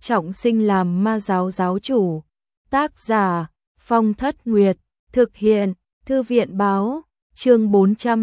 trọng sinh làm ma giáo giáo chủ. Tác giả Phong Thất Nguyệt, thực hiện Thư viện báo, chương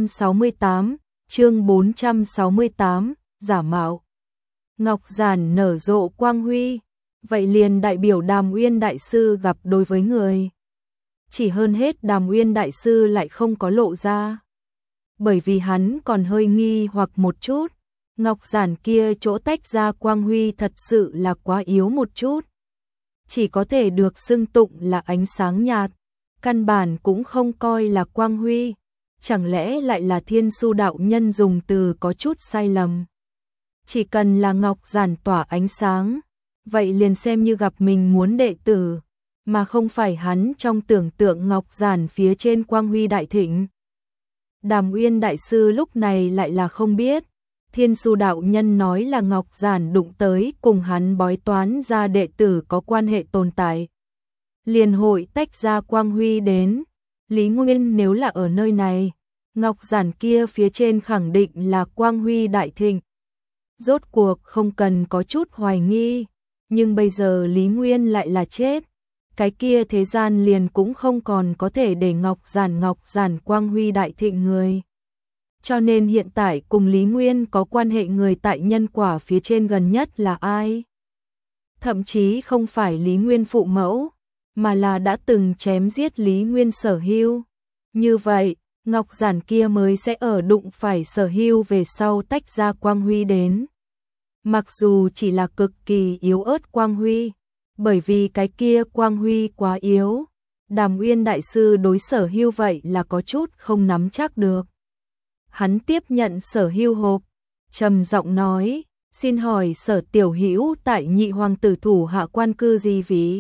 468, giả mạo. Ngọc giản nở rộ quang huy, vậy liền đại biểu Đàm Uyên đại sư gặp đối với người. Chỉ hơn hết Đàm Uyên đại sư lại không có lộ ra, bởi vì hắn còn hơi nghi hoặc một chút, ngọc giản kia chỗ tách ra quang huy thật sự là quá yếu một chút. Chỉ có thể được xưng tụng là ánh sáng nhạt, căn bản cũng không coi là quang huy, chẳng lẽ lại là Thiên Su đạo nhân dùng từ có chút sai lầm. Chỉ cần là ngọc giản tỏa ánh sáng, vậy liền xem như gặp mình muốn đệ tử, mà không phải hắn trong tưởng tượng ngọc giản phía trên quang huy đại thịnh. Đàm Uyên đại sư lúc này lại là không biết, Thiên Su đạo nhân nói là ngọc giản đụng tới cùng hắn bói toán ra đệ tử có quan hệ tồn tại, liền hội tách ra quang huy đến. Lý Nguyên nếu là ở nơi này, ngọc giản kia phía trên khẳng định là quang huy đại thịnh. Rốt cuộc không cần có chút hoài nghi, nhưng bây giờ Lý Nguyên lại là chết, cái kia thế gian liền cũng không còn có thể để ngọc giản quang huy đại thịnh người. Cho nên hiện tại cùng Lý Nguyên có quan hệ người tại nhân quả phía trên gần nhất là ai? Thậm chí không phải Lý Nguyên phụ mẫu, mà là đã từng chém giết Lý Nguyên Sở Hưu. Như vậy, ngọc giản kia mới sẽ ở đụng phải Sở Hưu về sau tách ra quang huy đến. Mặc dù chỉ là cực kỳ yếu ớt quang huy, bởi vì cái kia quang huy quá yếu, Đàm Uyên đại sư đối Sở Hưu vậy là có chút không nắm chắc được. Hắn tiếp nhận Sở Hưu hộp, trầm giọng nói, xin hỏi Sở tiểu hữu tại nhị hoàng tử thủ hạ quan cư gì vị?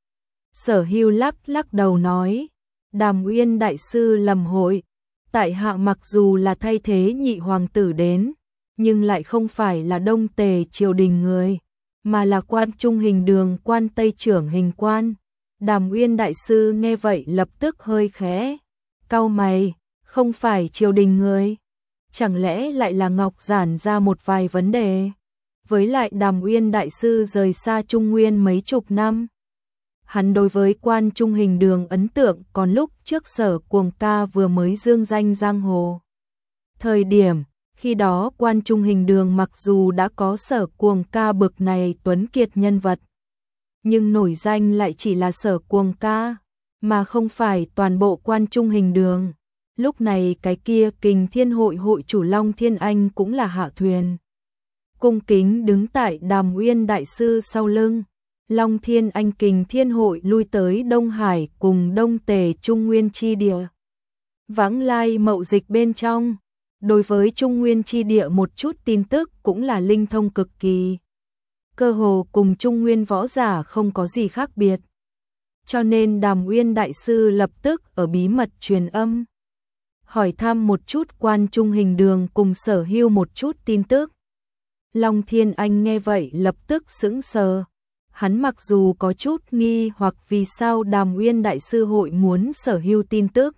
Sở Hưu lắc đầu nói, Đàm Uyên đại sư lầm hội, tại hạ mặc dù là thay thế nhị hoàng tử đến, nhưng lại không phải là Đông Tề triều đình người, mà là Quan Trung Hình Đường quan Tây trưởng hình quan. Đàm Uyên đại sư nghe vậy lập tức hơi khẽ cau mày, không phải triều đình người, chẳng lẽ lại là ngọc giản ra một vài vấn đề? Với lại Đàm Uyên đại sư rời xa Trung Nguyên mấy chục năm, hắn đối với Quan Trung Hình Đường ấn tượng còn lúc trước Sở Cuồng Ca vừa mới dương danh giang hồ. Thời điểm khi đó Quan Trung Hình Đường mặc dù đã có Sở Cuồng Ca bực này tuấn kiệt nhân vật, nhưng nổi danh lại chỉ là Sở Cuồng Ca, mà không phải toàn bộ Quan Trung Hình Đường. Lúc này cái kia Kình Thiên hội hội chủ Long Thiên Anh cũng là hạ thuyền, cung kính đứng tại Đàm Uyên đại sư sau lưng. Long Thiên Anh Kình Thiên hội lui tới Đông Hải cùng Đông Tề Trung Nguyên chi địa, vãng lai mậu dịch bên trong. Đối với Trung Nguyên chi địa một chút tin tức cũng là linh thông cực kỳ, cơ hồ cùng Trung Nguyên võ giả không có gì khác biệt. Cho nên Đàm Uyên đại sư lập tức ở bí mật truyền âm, hỏi thăm một chút Quan Trung Hình Đường cùng Sở Hưu một chút tin tức. Long Thiên Anh nghe vậy lập tức sững sờ, hắn mặc dù có chút nghi hoặc vì sao Đàm Uyên đại sư hội muốn Sở Hưu tin tức.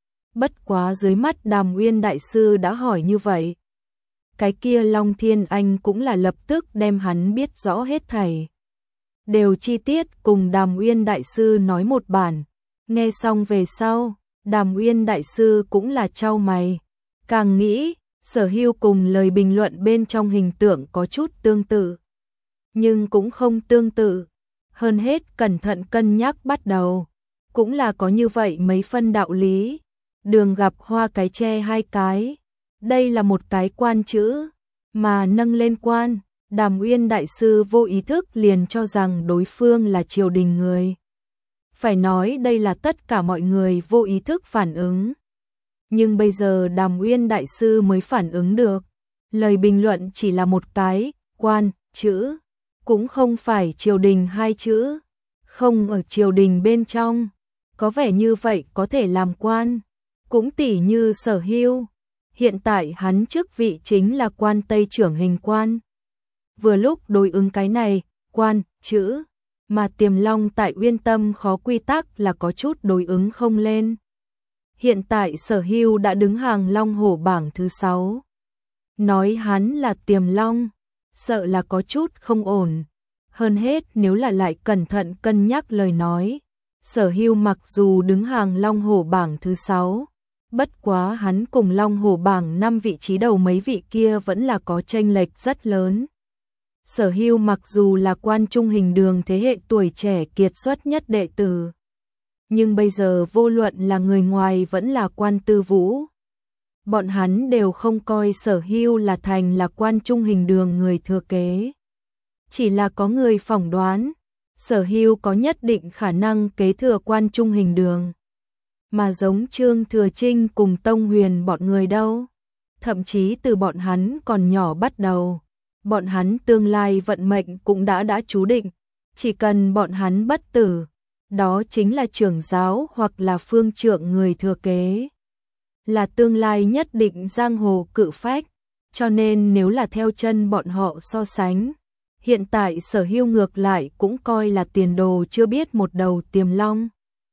Bất quá dưới mắt Đàm Uyên đại sư đã hỏi như vậy, cái kia Long Thiên Anh cũng là lập tức đem hắn biết rõ hết thảy, đều chi tiết cùng Đàm Uyên đại sư nói một bản. Nghe xong về sau, Đàm Uyên đại sư cũng là chau mày, càng nghĩ Sở Hưu cùng lời bình luận bên trong hình tượng có chút tương tự, nhưng cũng không tương tự. Hơn hết cẩn thận cân nhắc bắt đầu, cũng là có như vậy mấy phân đạo lý. Đường gặp hoa cái tre hai cái, đây là một cái quan chữ, mà nâng lên quan, Đàm Uyên đại sư vô ý thức liền cho rằng đối phương là triều đình người. Phải nói đây là tất cả mọi người vô ý thức phản ứng. Nhưng bây giờ Đàm Uyên đại sư mới phản ứng được, lời bình luận chỉ là một cái quan chữ, cũng không phải triều đình hai chữ, không ở triều đình bên trong, có vẻ như vậy có thể làm quan. Cũng tỉ như Sở Hưu, hiện tại hắn chức vị chính là quan Tây trưởng hình quan. Vừa lúc đối ứng cái này, quan, chữ, mà Tiềm Long tại Uyên Tâm khó quy tắc là có chút đối ứng không lên. Hiện tại Sở Hưu đã đứng hàng Long Hổ bảng thứ 6. Nói hắn là Tiềm Long, sợ là có chút không ổn. Hơn hết nếu là lại cẩn thận cân nhắc lời nói, Sở Hưu mặc dù đứng hàng Long Hổ bảng thứ 6, bất quá hắn cùng Long Hổ bảng 5 vị trí đầu mấy vị kia vẫn là có chênh lệch rất lớn. Sở Hưu mặc dù là Quan Trung Hình Đường thế hệ tuổi trẻ kiệt xuất nhất đệ tử, nhưng bây giờ vô luận là người ngoài vẫn là Quan Tư Vũ, bọn hắn đều không coi Sở Hưu là thành là Quan Trung Hình Đường người thừa kế. Chỉ là có người phỏng đoán, Sở Hưu có nhất định khả năng kế thừa Quan Trung Hình Đường. Mà giống Trương Thừa Trinh cùng Tông Huyền bọn người đâu, thậm chí từ bọn hắn còn nhỏ bắt đầu, bọn hắn tương lai vận mệnh cũng đã chú định, chỉ cần bọn hắn bất tử, đó chính là trưởng giáo hoặc là phương trượng người thừa kế, là tương lai nhất định giang hồ cự phách, cho nên nếu là theo chân bọn họ so sánh, hiện tại Sở Hưu ngược lại cũng coi là tiền đồ chưa biết một đầu tiềm long.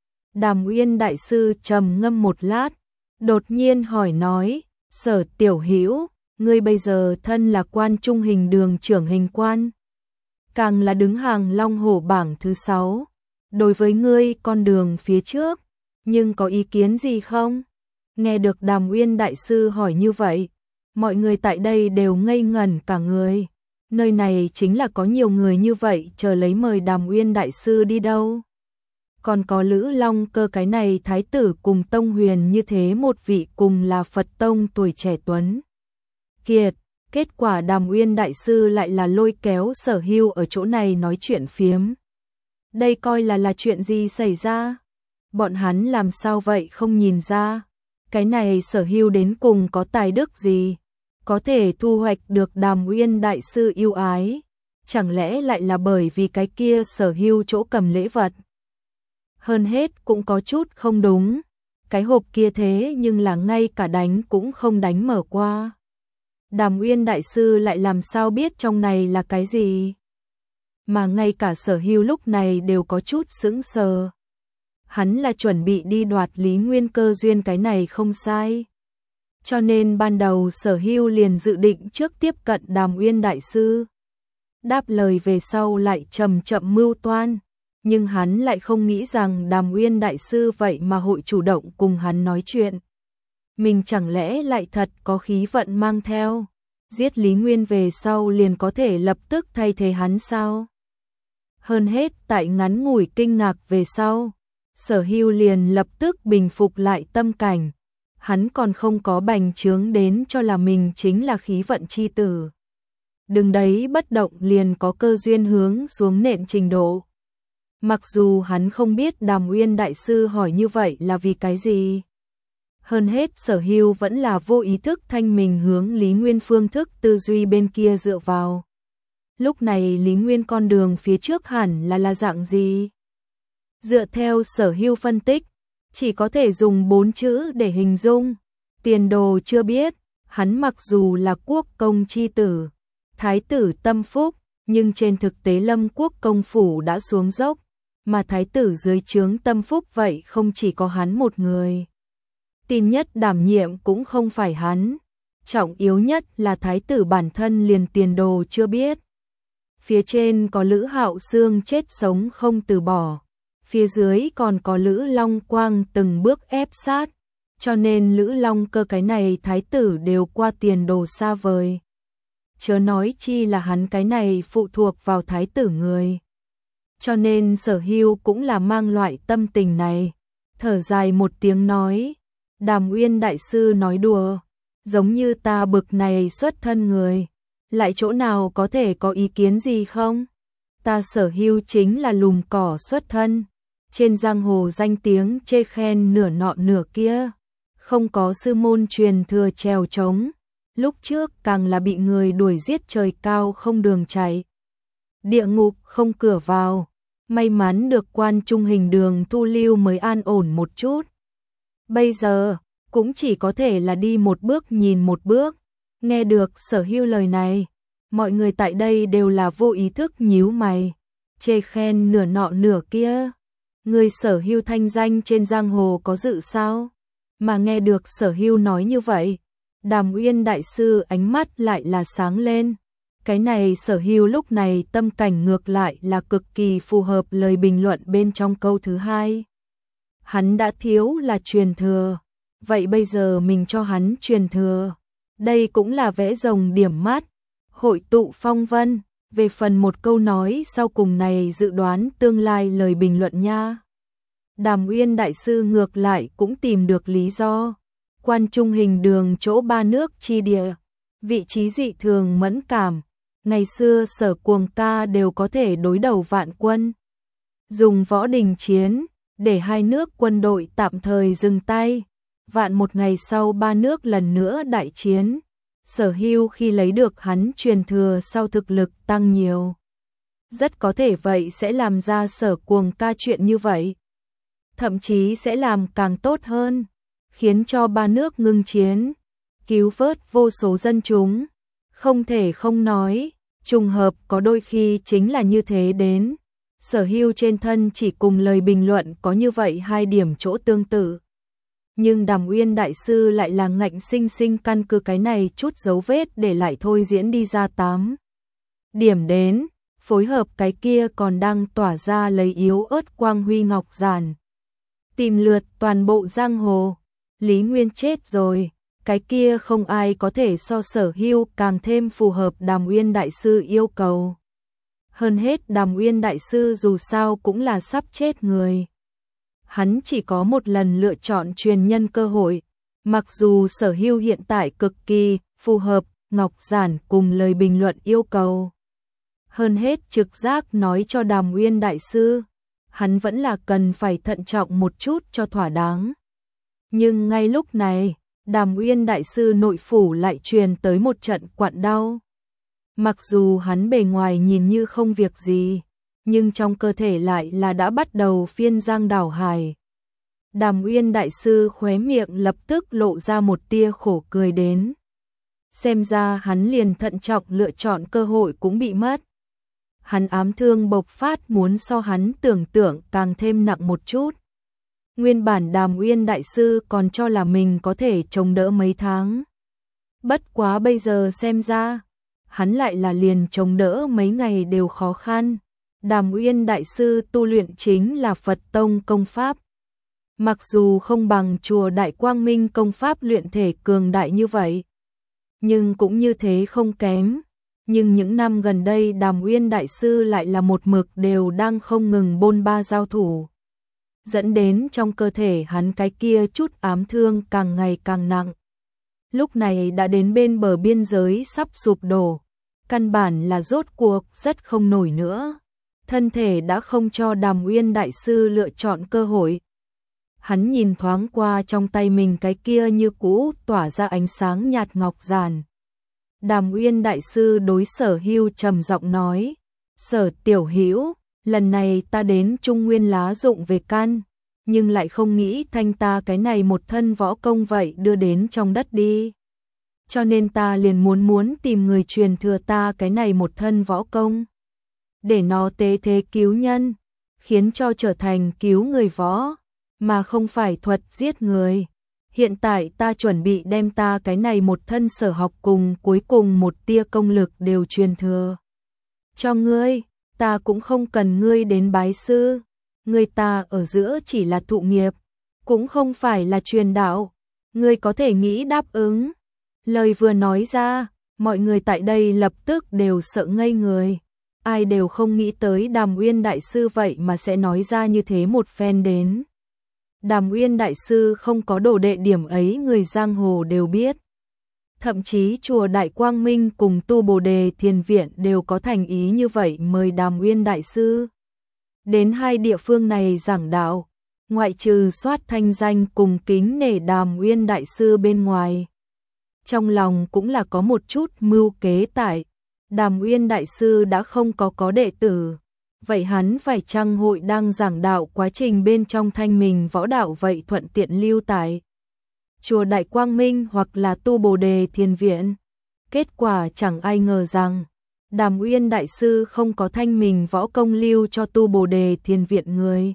Đàm Uyên đại sư trầm ngâm một lát, đột nhiên hỏi nói, Sở tiểu hữu, ngươi bây giờ thân là Quan Trung Hình Đường trưởng hình quan, càng là đứng hàng Long Hổ bảng thứ 6, đối với ngươi con đường phía trước, nhưng có ý kiến gì không? Nghe được Đàm Uyên đại sư hỏi như vậy, mọi người tại đây đều ngây ngẩn cả người. Nơi này chính là có nhiều người như vậy chờ lấy mời Đàm Uyên đại sư đi đâu. Còn có Lữ Long Cơ cái này thái tử cùng Tông Huyền như thế một vị cùng là Phật tông tuổi trẻ tuấn kiệt, kết quả Đàm Uyên đại sư lại là lôi kéo Sở Hưu ở chỗ này nói chuyện phiếm. Đây coi là chuyện gì xảy ra? Bọn hắn làm sao vậy không nhìn ra? Cái này Sở Hưu đến cùng có tài đức gì? Có thể thu hoạch được Đàm Uyên đại sư yêu ái, chẳng lẽ lại là bởi vì cái kia Sở Hưu chỗ cầm lễ vật? Hơn hết cũng có chút không đúng, cái hộp kia thế nhưng là ngay cả đánh cũng không đánh mở qua. Đàm Uyên đại sư lại làm sao biết trong này là cái gì? Mà ngay cả Sở Hưu lúc này đều có chút sững sờ. Hắn là chuẩn bị đi đoạt Lý Nguyên cơ duyên cái này không sai. Cho nên ban đầu Sở Hưu liền dự định trước tiếp cận Đàm Uyên đại sư. Đáp lời về sau lại chậm chậm mưu toan, nhưng hắn lại không nghĩ rằng Đàm Uyên đại sư vậy mà hội chủ động cùng hắn nói chuyện. Mình chẳng lẽ lại thật có khí vận mang theo, giết Lý Nguyên về sau liền có thể lập tức thay thế hắn sao? Hơn hết tại ngắn ngủi kinh ngạc về sau, Sở Hưu liền lập tức bình phục lại tâm cảnh. Hắn còn không có bành trướng đến cho là mình chính là khí vận chi tử. Đừng đấy bất động liền có cơ duyên hướng xuống nện trình độ. Mặc dù hắn không biết Đàm Uyên đại sư hỏi như vậy là vì cái gì. Hơn hết Sở Hưu vẫn là vô ý thức thanh mình hướng Lý Nguyên phương thức tư duy bên kia dựa vào. Lúc này Lý Nguyên con đường phía trước hẳn là dạng gì? Dựa theo Sở Hưu phân tích, chỉ có thể dùng 4 chữ để hình dung. Tiền đồ chưa biết, hắn mặc dù là quốc công chi tử, thái tử tâm phúc, nhưng trên thực tế Lâm quốc công phủ đã xuống dốc, mà thái tử dưới trướng tâm phúc vậy không chỉ có hắn một người. Tin nhất đảm nhiệm cũng không phải hắn, trọng yếu nhất là thái tử bản thân liền tiền đồ chưa biết. Phía trên có Lữ Hạo Xương chết sống không từ bỏ, phía dưới còn có Lữ Long Quang từng bước ép sát, cho nên Lữ Long Cơ cái này thái tử đều qua tiền đồ xa vời. Chớ nói chi là hắn cái này phụ thuộc vào thái tử người. Cho nên Sở Hưu cũng là mang loại tâm tình này, thở dài một tiếng nói, Đàm Uyên đại sư nói đùa, giống như ta bực này xuất thân người, lại chỗ nào có thể có ý kiến gì không? Ta Sở Hưu chính là lùm cỏ xuất thân, trên giang hồ danh tiếng chê khen nửa nọ nửa kia, không có sư môn truyền thừa trèo trống, lúc trước càng là bị người đuổi giết trời cao không đường chạy, địa ngục không cửa vào, may mắn được Quan Trung Hình Đường thu lưu mới an ổn một chút. Bây giờ, cũng chỉ có thể là đi một bước nhìn một bước. Nghe được Sở Hưu lời này, mọi người tại đây đều là vô ý thức nhíu mày, chê khen nửa nọ nửa kia. Người Sở Hưu thanh danh trên giang hồ có dự sao? Mà nghe được Sở Hưu nói như vậy, Đàm Uyên đại sư ánh mắt lại là sáng lên, Cái này Sở Hưu lúc này tâm cảnh ngược lại là cực kỳ phù hợp lời bình luận bên trong câu thứ hai. Hắn đã thiếu là truyền thừa, vậy bây giờ mình cho hắn truyền thừa. Đây cũng là vẽ rồng điểm mắt, hội tụ phong vân. Về phần một câu nói sau cùng này dự đoán tương lai lời bình luận nha. Đàm Uyên đại sư ngược lại cũng tìm được lý do. Quan trung hình đường chỗ ba nước chi địa, vị trí dị thường mẫn cảm. Ngày xưa Sở Cuồng ca đều có thể đối đầu vạn quân. Dùng võ đình chiến, để hai nước quân đội tạm thời dừng tay. Vạn một ngày sau ba nước lần nữa đại chiến. Sở Hưu khi lấy được hắn truyền thừa sau thực lực tăng nhiều. Rất có thể vậy sẽ làm ra Sở Cuồng ca chuyện như vậy. Thậm chí sẽ làm càng tốt hơn, khiến cho ba nước ngưng chiến, cứu vớt vô số dân chúng. Không thể không nói, trùng hợp có đôi khi chính là như thế đến. Sở Hưu trên thân chỉ cùng lời bình luận có như vậy hai điểm chỗ tương tự. Nhưng Đàm Uyên đại sư lại là ngạnh sinh sinh căn cứ cái này chút dấu vết để lại thôi diễn đi ra 8 điểm đến, phối hợp cái kia còn đang tỏa ra lấy yếu ớt quang huy ngọc giản. Tìm lượt toàn bộ giang hồ, Lý Nguyên chết rồi, cái kia không ai có thể so Sở Hưu càng thêm phù hợp Đàm Uyên đại sư yêu cầu. Hơn hết Đàm Uyên đại sư dù sao cũng là sắp chết người. Hắn chỉ có một lần lựa chọn truyền nhân cơ hội, mặc dù Sở Hưu hiện tại cực kỳ phù hợp ngọc giản cùng lời bình luận yêu cầu. Hơn hết trực giác nói cho Đàm Uyên đại sư, hắn vẫn là cần phải thận trọng một chút cho thỏa đáng. Nhưng ngay lúc này, Đàm Uyên đại sư nội phủ lại truyền tới một trận quặn đau. Mặc dù hắn bề ngoài nhìn như không việc gì, nhưng trong cơ thể lại là đã bắt đầu phiên giang đảo hải. Đàm Uyên đại sư khóe miệng lập tức lộ ra một tia khổ cười đến. Xem ra hắn liền thận trọng lựa chọn cơ hội cũng bị mất. Hắn ám thương bộc phát muốn so hắn tưởng tượng càng thêm nặng một chút. Nguyên bản Đàm Uyên đại sư còn cho là mình có thể chống đỡ mấy tháng. Bất quá bây giờ xem ra, hắn lại là liền chống đỡ mấy ngày đều khó khăn. Đàm Uyên đại sư tu luyện chính là Phật tông công pháp. Mặc dù không bằng chùa Đại Quang Minh công pháp luyện thể cường đại như vậy, nhưng cũng như thế không kém. Nhưng những năm gần đây Đàm Uyên đại sư lại là một mực đều đang không ngừng bôn ba giao thủ, dẫn đến trong cơ thể hắn cái kia chút ám thương càng ngày càng nặng. Lúc này đã đến bên bờ biên giới sắp sụp đổ, căn bản là rốt cuộc rất không nổi nữa. Thân thể đã không cho Đàm Uyên đại sư lựa chọn cơ hội. Hắn nhìn thoáng qua trong tay mình cái kia như cũ tỏa ra ánh sáng nhạt ngọc giản. Đàm Uyên đại sư đối Sở Hưu trầm giọng nói, Sở tiểu hữu, lần này ta đến Trung Nguyên lá dụng về căn, nhưng lại không nghĩ thanh ta cái này một thân võ công vậy đưa đến trong đất đi. Cho nên ta liền muốn tìm người truyền thừa ta cái này một thân võ công, để nó tế thế cứu nhân, khiến cho trở thành cứu người võ, mà không phải thuật giết người. Hiện tại ta chuẩn bị đem ta cái này một thân sở học cùng cuối cùng một tia công lực đều truyền thừa cho ngươi, ta cũng không cần ngươi đến bái sư, ngươi ta ở giữa chỉ là thụ nghiệp, cũng không phải là truyền đạo, ngươi có thể nghĩ đáp ứng. Lời vừa nói ra, mọi người tại đây lập tức đều sợ ngây người, ai đều không nghĩ tới Đàm Uyên đại sư vậy mà sẽ nói ra như thế một phen đến. Đàm Uyên đại sư không có đồ đệ điểm ấy người giang hồ đều biết. Thậm chí chùa Đại Quang Minh cùng Tu Bồ Đề Thiền Viện đều có thành ý như vậy mời Đàm Uyên đại sư đến hai địa phương này giảng đạo, ngoại trừ soát thanh danh cùng kính nể Đàm Uyên đại sư bên ngoài. Trong lòng cũng là có một chút mưu kế tại, Đàm Uyên đại sư đã không có đệ tử. Vậy hắn phải chăng hội đang giảng đạo quá trình bên trong thanh mình võ đạo vậy thuận tiện lưu tại chùa Đại Quang Minh hoặc là Tu Bồ Đề Thiền Viện? Kết quả chẳng ai ngờ rằng Đàm Uyên đại sư không có thanh mình võ công lưu cho Tu Bồ Đề Thiền Viện người.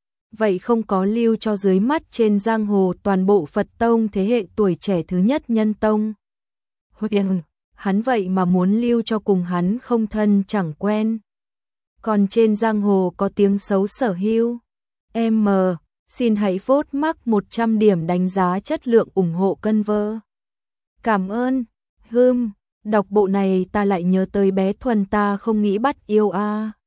Vậy không có lưu cho dưới mắt trên giang hồ toàn bộ Phật tông thế hệ tuổi trẻ thứ nhất Nhân tông. Huyền, hắn vậy mà muốn lưu cho cùng hắn không thân chẳng quen. Còn trên giang hồ có tiếng xấu sở hữu. Em xin hãy vote mắc 100 điểm đánh giá chất lượng ủng hộ cân vơ. Cảm ơn. Đọc bộ này ta lại nhớ tới bé Thuần ta không nghĩ bắt yêu a.